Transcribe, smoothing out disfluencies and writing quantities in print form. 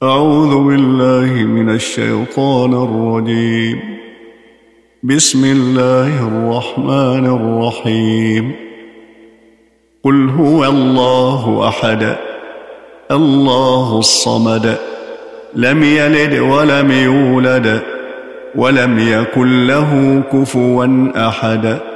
أعوذ بالله من الشيطان الرجيم. بسم الله الرحمن الرحيم. قل هو الله أحد الله الصمد لم يلد ولم يولد ولم يكن له كفوا أحد.